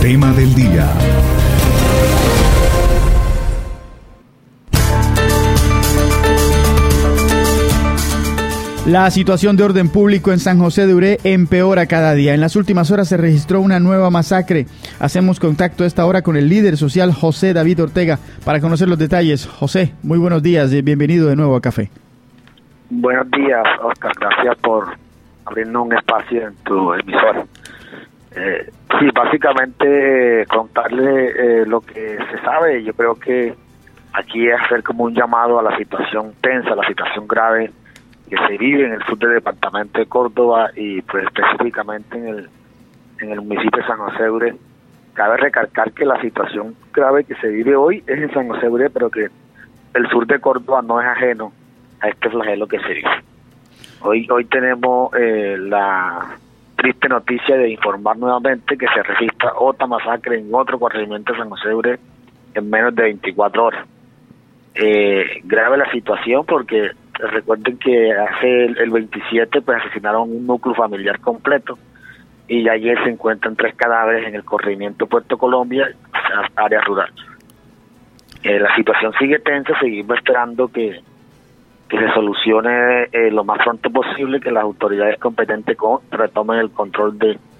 Tema del día. La situación de orden público en San José de Uré empeora cada día. En las últimas horas se registró una nueva masacre. Hacemos contacto a esta hora con el líder social José David Ortega para conocer los detalles. José, muy buenos días y bienvenido de nuevo a Café. Buenos días, Oscar. Gracias por abrirnos un espacio en tu emisora. Sí, básicamente contarle lo que se sabe. Yo creo que aquí es hacer como un llamado a la situación tensa, a la situación grave que se vive en el sur del departamento de Córdoba y pues específicamente en el municipio de San José de Uré. Cabe recalcar que la situación grave que se vive hoy es en San José de Uré, pero que el sur de Córdoba no es ajeno a este flagelo que se vive. Hoy tenemos la triste noticia de informar nuevamente que se registra otra masacre en otro corregimiento de San José de Uré en menos de 24 horas. Grave la situación porque recuerden que hace el 27 pues asesinaron un núcleo familiar completo y ayer se encuentran 3 cadáveres en el corregimiento Puerto Colombia, área rural. La situación sigue tensa, seguimos esperando que se solucione lo más pronto posible, que las autoridades competentes retomen el control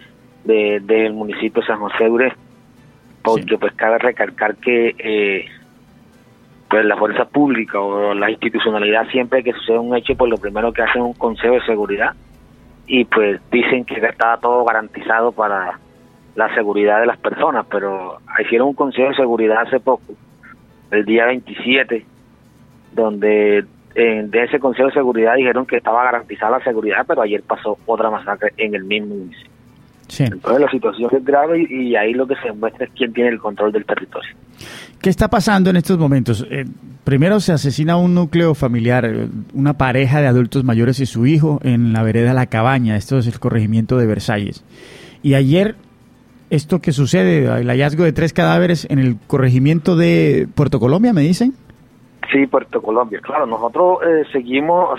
del municipio de San José de Uré, porque sí, pues cabe recalcar que pues la fuerza pública o la institucionalidad, siempre que sucede un hecho, pues lo primero que hacen es un consejo de seguridad y pues dicen que está todo garantizado para la seguridad de las personas, pero hicieron un consejo de seguridad hace poco, el día 27, donde de ese consejo de seguridad dijeron que estaba garantizada la seguridad, pero ayer pasó otra masacre en el mismo municipio. Sí. Entonces la situación es grave y ahí lo que se demuestra es quién tiene el control del territorio. ¿Qué está pasando en estos momentos? Primero se asesina un núcleo familiar, una pareja de adultos mayores y su hijo en la vereda La Cabaña. Esto es el corregimiento de Versalles. Y ayer, esto que sucede, el hallazgo de 3 cadáveres en el corregimiento de Puerto Colombia, ¿me dicen? Sí, Puerto Colombia. Claro, nosotros seguimos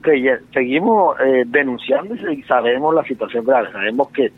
denunciando y sabemos la situación grave. Sabemos que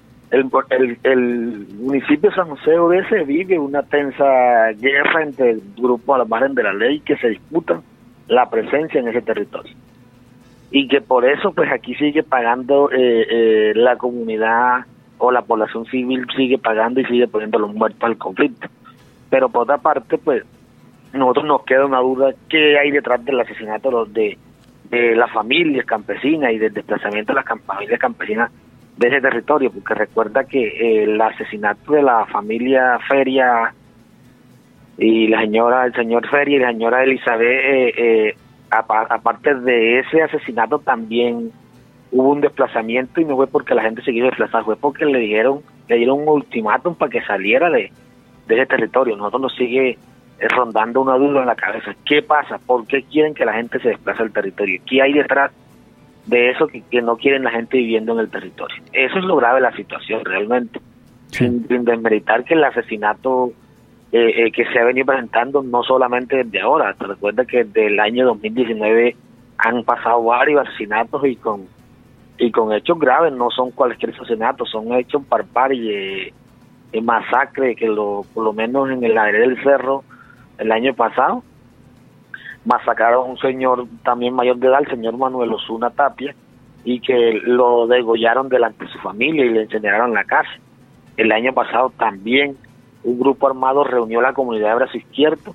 el municipio de San José de Uré se vive una tensa guerra entre grupos al margen de la ley que se disputan la presencia en ese territorio y que por eso pues aquí sigue pagando la comunidad o la población civil sigue pagando y sigue poniendo los muertos al conflicto. Pero por otra parte pues nosotros nos queda una duda: ¿qué hay detrás del asesinato de las familias campesinas y del desplazamiento de las familias campesinas de ese territorio? Porque recuerda que el asesinato de la familia Feria y el señor Feria y la señora Elizabeth, aparte de ese asesinato también hubo un desplazamiento, y no fue porque la gente se quiso desplazar, fue porque le dieron un ultimátum para que saliera de ese territorio. Nosotros nos sigue rondando una duda en la cabeza: ¿qué pasa? ¿Por qué quieren que la gente se desplace al territorio? ¿Qué hay detrás de eso que no quieren la gente viviendo en el territorio? Eso es lo grave de la situación realmente. Sí. Sin desmeritar que el asesinato que se ha venido presentando no solamente desde ahora. Te recuerda que desde el año 2019 han pasado varios asesinatos y con hechos graves. No son cualquier asesinato, son hechos barbarie, masacre, que por lo menos en el área del Cerro el año pasado masacraron a un señor también mayor de edad, el señor Manuel Osuna Tapia, y que lo degollaron delante de su familia y le incendiaron la casa. El año pasado también un grupo armado reunió a la comunidad de Brazo Izquierdo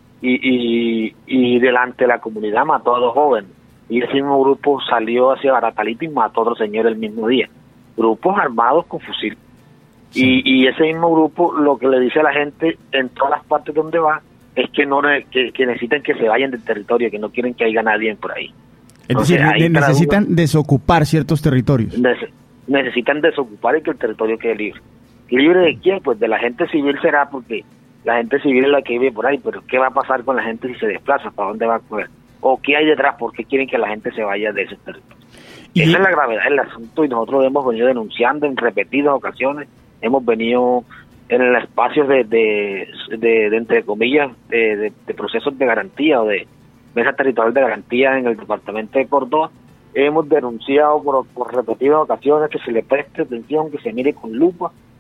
y delante de la comunidad mató a 2 jóvenes. Y ese mismo grupo salió hacia Baratalito y mató a otro señor el mismo día. Grupos armados con fusil. Sí. Y ese mismo grupo lo que le dice a la gente en todas las partes donde va es que que necesitan que se vayan del territorio, que no quieren que haya nadie por ahí. Es decir, necesitan desocupar ciertos territorios. Necesitan desocupar y que el territorio quede libre. ¿Libre de quién? Pues de la gente civil será, porque la gente civil es la que vive por ahí, pero ¿qué va a pasar con la gente si se desplaza? ¿Para dónde va a coger? ¿O qué hay detrás? ¿Por qué quieren que la gente se vaya de ese territorio? Esa es la gravedad del asunto, y nosotros hemos venido denunciando en repetidas ocasiones. Hemos venido en el espacio de entre comillas, de procesos de garantía o de mesa territorial de garantía en el departamento de Córdoba. Hemos denunciado por repetidas ocasiones que se le preste atención, que se mire con lupa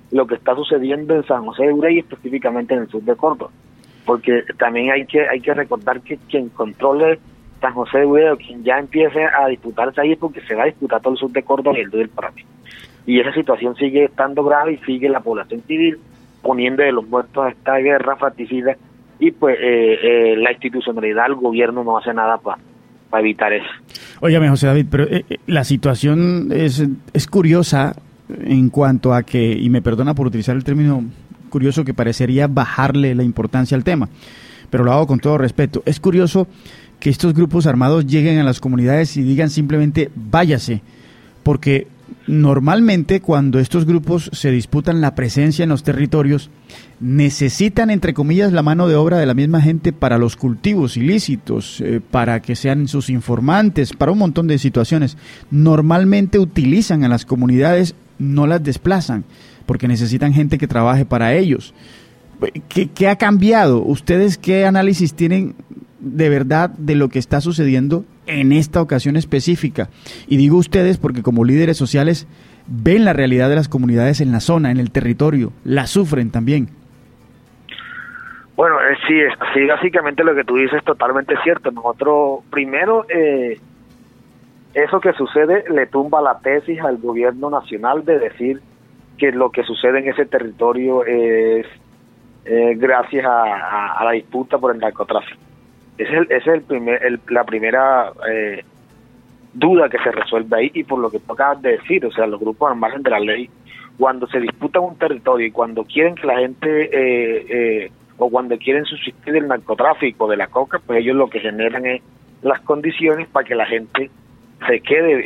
lo que está sucediendo en San José de Urey, específicamente en el sur de Córdoba, porque también hay que recordar que quien controle San José de Urey, o quien ya empiece a disputarse ahí, es porque se va a disputar todo el sur de Córdoba y el del Paraná. Y esa situación sigue estando grave y sigue la población civil poniendo de los muertos a esta guerra fratricida, y pues la institucionalidad, el gobierno no hace nada para evitar eso. Óigame, José David, pero la situación es curiosa en cuanto a que, y me perdona por utilizar el término curioso, que parecería bajarle la importancia al tema, pero lo hago con todo respeto. Es curioso que estos grupos armados lleguen a las comunidades y digan simplemente váyase, porque normalmente cuando estos grupos se disputan la presencia en los territorios, necesitan, entre comillas, la mano de obra de la misma gente para los cultivos ilícitos, para que sean sus informantes, para un montón de situaciones. Normalmente utilizan a las comunidades, no las desplazan, porque necesitan gente que trabaje para ellos. ¿Qué ha cambiado? ¿Ustedes qué análisis tienen de verdad de lo que está sucediendo en esta ocasión específica? Y digo ustedes porque como líderes sociales ven la realidad de las comunidades en la zona, en el territorio, la sufren también. Bueno, sí, básicamente lo que tú dices es totalmente cierto. Nosotros, primero, eso que sucede le tumba la tesis al gobierno nacional de decir que lo que sucede en ese territorio es gracias a la disputa por el narcotráfico. Es la primera duda que se resuelve ahí, y por lo que tú acabas de decir, o sea, los grupos al margen de la ley, cuando se disputan un territorio y cuando quieren que la gente, o cuando quieren subsistir del narcotráfico, de la coca, pues ellos lo que generan es las condiciones para que la gente se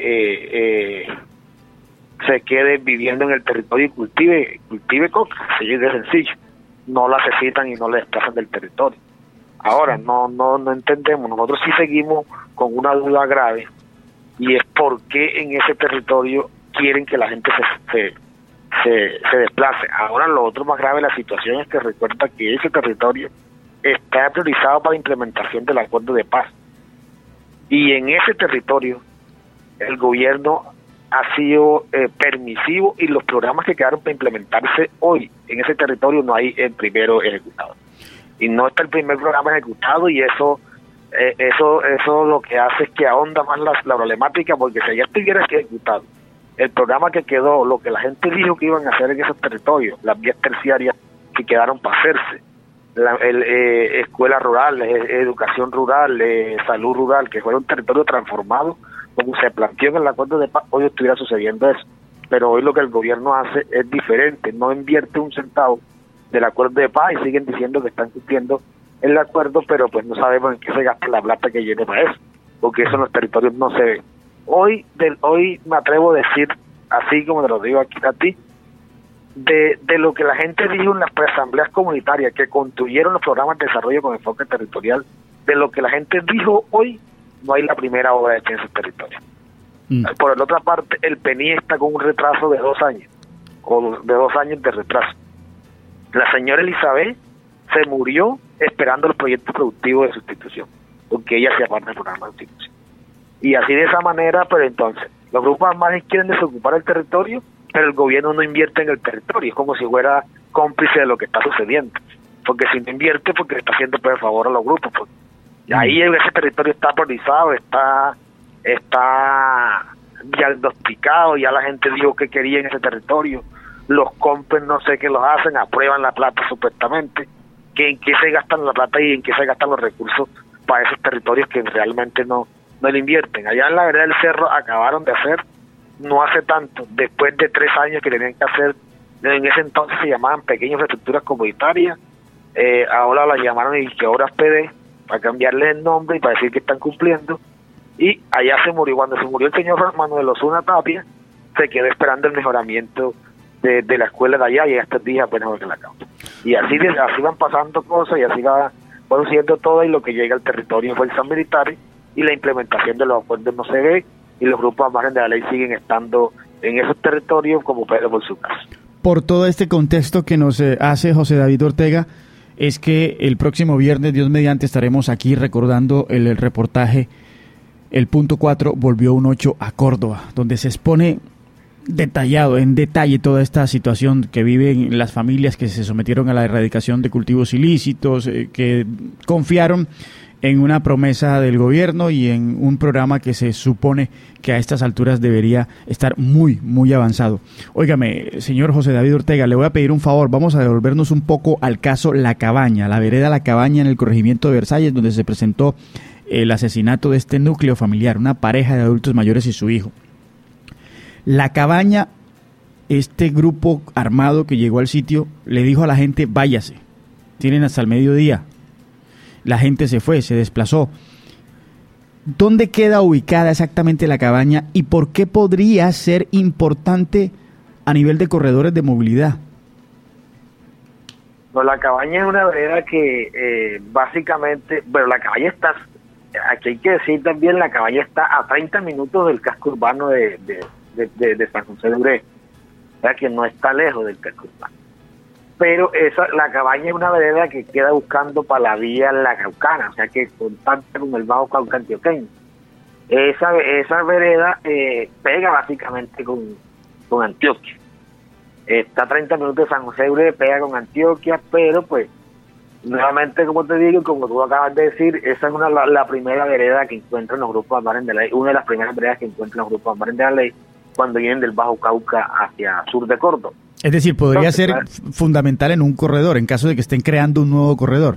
quede viviendo en el territorio y cultive coca, así de sencillo. No la necesitan y no la desplazan del territorio. Ahora, no entendemos, nosotros sí seguimos con una duda grave, y es por qué en ese territorio quieren que la gente se desplace. Ahora, lo otro más grave de la situación es que recuerda que ese territorio está priorizado para la implementación del acuerdo de paz, y en ese territorio el gobierno ha sido permisivo, y los programas que quedaron para implementarse hoy en ese territorio no hay el primero ejecutado. Y no está el primer programa ejecutado, y eso lo que hace es que ahonda más la problemática, porque si ya estuviera ejecutado el programa que quedó, lo que la gente dijo que iban a hacer en esos territorios, las vías terciarias que quedaron para hacerse, escuelas rurales, educación rural, salud rural, que fuera un territorio transformado, como se planteó en el acuerdo de paz, hoy estuviera sucediendo eso. Pero hoy lo que el gobierno hace es diferente, no invierte un centavo del acuerdo de paz, y siguen diciendo que están cumpliendo el acuerdo, pero pues no sabemos en qué se gasta la plata que viene para eso, porque eso en los territorios no se ve. Hoy me atrevo a decir, así como te lo digo aquí a ti, de lo que la gente dijo en las asambleas comunitarias que construyeron los programas de desarrollo con enfoque territorial, de lo que la gente dijo hoy, no hay la primera obra hecha en ese territorio. Por la otra parte, el PENI está con un retraso de 2 años, o de 2 años de retraso. La señora Elizabeth se murió esperando los proyectos productivos de sustitución, porque ella hacía parte del programa de sustitución. Y así de esa manera, pero entonces, los grupos armados quieren desocupar el territorio, pero el gobierno no invierte en el territorio, es como si fuera cómplice de lo que está sucediendo, porque si no invierte, porque le está haciendo por favor a los grupos, porque ahí ese territorio está priorizado, está diagnosticado, ya la gente dijo que quería en ese territorio, los compren, no sé qué los hacen, aprueban la plata supuestamente, que en qué se gastan la plata y en qué se gastan los recursos para esos territorios que realmente no le invierten. Allá en la vereda del Cerro acabaron de hacer, no hace tanto, después de 3 años que tenían que hacer, en ese entonces se llamaban pequeñas infraestructuras comunitarias, ahora las llamaron y que obras PD, para cambiarles el nombre y para decir que están cumpliendo, y allá cuando se murió el señor Manuel Osuna Tapia, se quedó esperando el mejoramiento de la escuela de allá, y estos días apenas que la acabo. Y así van pasando cosas, y así va produciendo todo, y lo que llega al territorio de fuerzas militares, y la implementación de los acuerdos no se ve, y los grupos al margen de la ley siguen estando en esos territorios como Pedro por su caso. Por todo este contexto que nos hace José David Ortega, es que el próximo viernes, Dios mediante, estaremos aquí recordando el reportaje El Punto 4 volvió un 8 a Córdoba, donde se expone detallado, en detalle, toda esta situación que viven las familias que se sometieron a la erradicación de cultivos ilícitos, que confiaron en una promesa del gobierno y en un programa que se supone que a estas alturas debería estar muy, muy avanzado. Óigame, señor José David Ortega, le voy a pedir un favor, vamos a devolvernos un poco al caso La Cabaña, la vereda La Cabaña en el corregimiento de Versalles, donde se presentó el asesinato de este núcleo familiar, una pareja de adultos mayores y su hijo. La Cabaña, este grupo armado que llegó al sitio, le dijo a la gente, váyase, tienen hasta el mediodía. La gente se fue, se desplazó. ¿Dónde queda ubicada exactamente La Cabaña y por qué podría ser importante a nivel de corredores de movilidad? Pues La Cabaña es una vereda que básicamente, bueno, La Cabaña está, aquí hay que decir también, La Cabaña está a 30 minutos del casco urbano de San José de Uré, o sea que no está lejos del casco urbano. Pero La Cabaña es una vereda que queda buscando para la vía La Caucana, o sea que contacta con el Bajo Cauca antioqueño. Esa vereda pega básicamente con Antioquia. Está a 30 minutos de San José de Uré, pega con Antioquia, pero pues, nuevamente, como te digo, como tú acabas de decir, esa es la primera vereda que encuentran los grupos Al Margen de la Ley, una de las primeras veredas que encuentran los grupos Al Margen de la Ley cuando vienen del Bajo Cauca hacia sur de Córdoba. Es decir, podría ser fundamental en un corredor, en caso de que estén creando un nuevo corredor.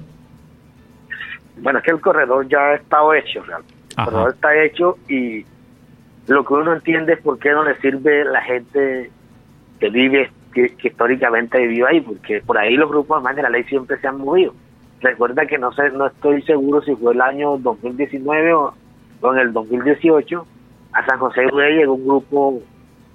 Bueno, es que el corredor ya ha estado hecho, realmente. El corredor está hecho y lo que uno entiende es por qué no le sirve la gente que vive, que históricamente vivió ahí, porque por ahí los grupos Al Margen de la Ley siempre se han movido. Recuerda que no estoy seguro si fue el año 2019 o en el 2018, a San José de Uré llegó un grupo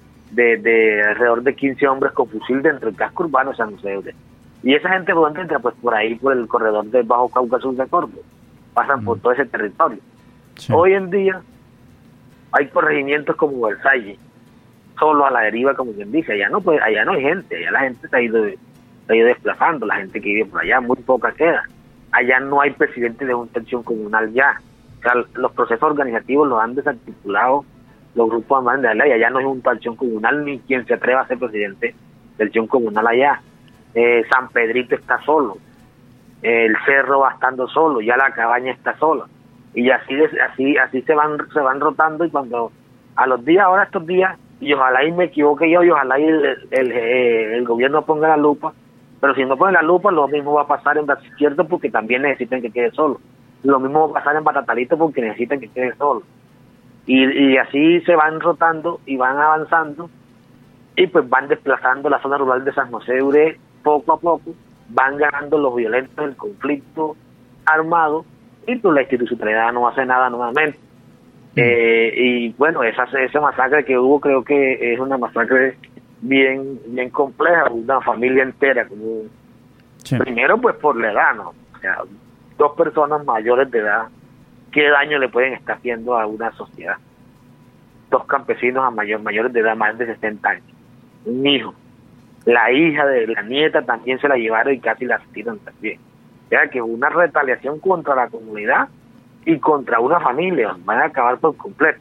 de alrededor de 15 hombres con fusil dentro del casco urbano de San José de Uré. Y esa gente, ¿por dónde entra? Pues por ahí, por el corredor del Bajo Cauca Sur de Córdoba. Pasan por todo ese territorio. Sí. Hoy en día hay corregimientos como Versalles, solo a la deriva, como quien dice. Allá no hay gente, allá la gente se ha ido desplazando, la gente que vive por allá, muy poca queda. Allá no hay presidente de una acción comunal ya. O sea, los procesos organizativos los han desarticulado los grupos Al Margen de la Ley. Allá no hay un acción comunal ni quien se atreva a ser presidente de acción comunal allá. San Pedrito está solo, el Cerro va estando solo, ya La Cabaña está sola, y así se van rotando, y cuando a los días, ahora estos días, y ojalá y me equivoque yo, y ojalá y el gobierno ponga la lupa, pero si no pone la lupa, lo mismo va a pasar en Brazo Izquierdo, porque también necesitan que quede solo. Lo mismo va a pasar en Batatalito, porque necesitan que quede solo. Y así se van rotando y van avanzando, y pues van desplazando la zona rural de San José de Uré poco a poco, van ganando los violentos del conflicto armado, y pues la institucionalidad no hace nada nuevamente. Y bueno, esa masacre que hubo, creo que es una masacre bien compleja, una familia entera, como sí. Primero pues por la edad, ¿no? O sea, 2 personas mayores de edad, ¿qué daño le pueden estar haciendo a una sociedad? 2 campesinos mayores de edad, más de 60 años, un hijo, la hija de la nieta también se la llevaron y casi la asesinaron también. O sea que una retaliación contra la comunidad y contra una familia, van a acabar por completo.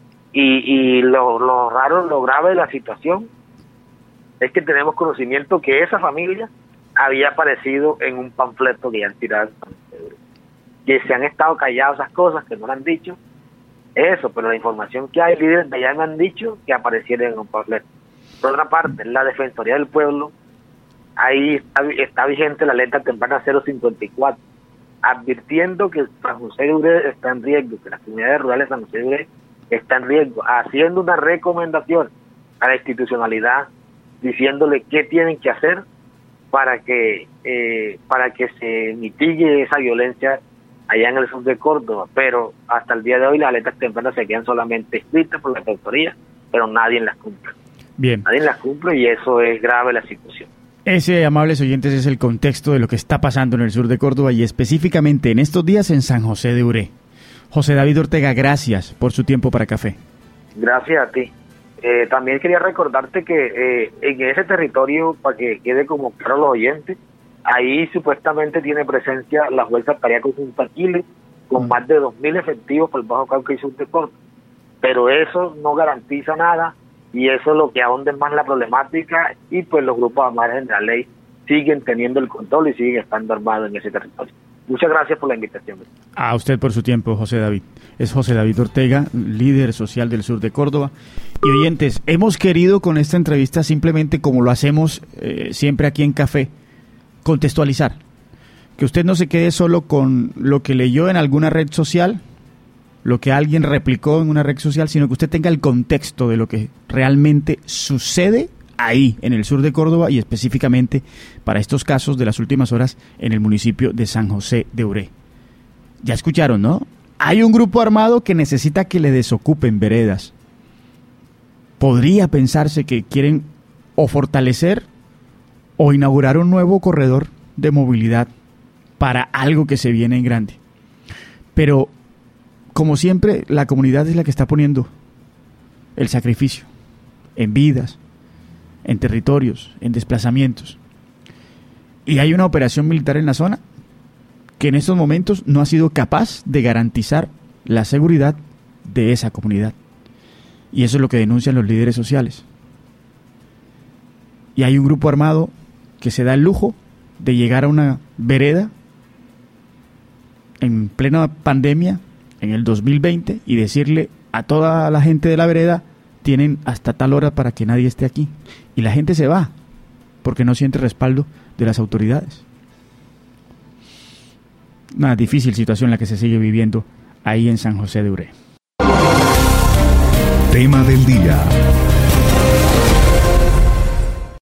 Y lo raro, lo grave de la situación es que tenemos conocimiento que esa familia había aparecido en un panfleto que ya han tirado, que se han estado callados esas cosas, que no lo han dicho, eso, pero la información que hay, líderes de allá me han dicho que aparecieron en un panfleto. Por otra parte, la Defensoría del Pueblo, ahí está vigente la alerta temprana 054, advirtiendo que San José de Uré está en riesgo, que las comunidades rurales de San José de Uré están en riesgo, haciendo una recomendación a la institucionalidad, diciéndole qué tienen que hacer para que se mitigue esa violencia allá en el sur de Córdoba. Pero hasta el día de hoy las alertas tempranas se quedan solamente escritas por la Defensoría, pero nadie las cumple. Bien. Nadie las cumple y eso es grave la situación. Ese, amables oyentes, es el contexto de lo que está pasando en el sur de Córdoba y específicamente en estos días en San José de Uré. José David Ortega, gracias por su tiempo para Café. Gracias a ti. También quería recordarte que en ese territorio, para que quede como claro los oyentes, ahí supuestamente tiene presencia la Fuerza Tarea Conjunta Aquiles, con más de 2.000 efectivos por el Bajo Cauca y sur de Córdoba. Pero eso no garantiza nada y eso es lo que ahonda más la problemática, y pues los grupos al margen de la ley siguen teniendo el control y siguen estando armados en ese territorio. Muchas gracias por la invitación. A usted por su tiempo, José David. Es José David Ortega, líder social del sur de Córdoba. Y oyentes, hemos querido con esta entrevista, simplemente como lo hacemos siempre aquí en Café, contextualizar. Que usted no se quede solo con lo que leyó en alguna red social, lo que alguien replicó en una red social, sino que usted tenga el contexto de lo que realmente sucede ahí, en el sur de Córdoba, y específicamente para estos casos de las últimas horas en el municipio de San José de Uré. Ya escucharon, ¿no? Hay un grupo armado que necesita que le desocupen veredas. Podría pensarse que quieren o fortalecer o inaugurar un nuevo corredor de movilidad para algo que se viene en grande. Pero, como siempre, la comunidad es la que está poniendo el sacrificio en vidas, en territorios, en desplazamientos. Y hay una operación militar en la zona que en estos momentos no ha sido capaz de garantizar la seguridad de esa comunidad. Y eso es lo que denuncian los líderes sociales. Y hay un grupo armado que se da el lujo de llegar a una vereda en plena pandemia, en el 2020, y decirle a toda la gente de la vereda: tienen hasta tal hora para que nadie esté aquí. Y la gente se va porque no siente respaldo de las autoridades. Una difícil situación la que se sigue viviendo ahí en San José de Uré. Tema del día.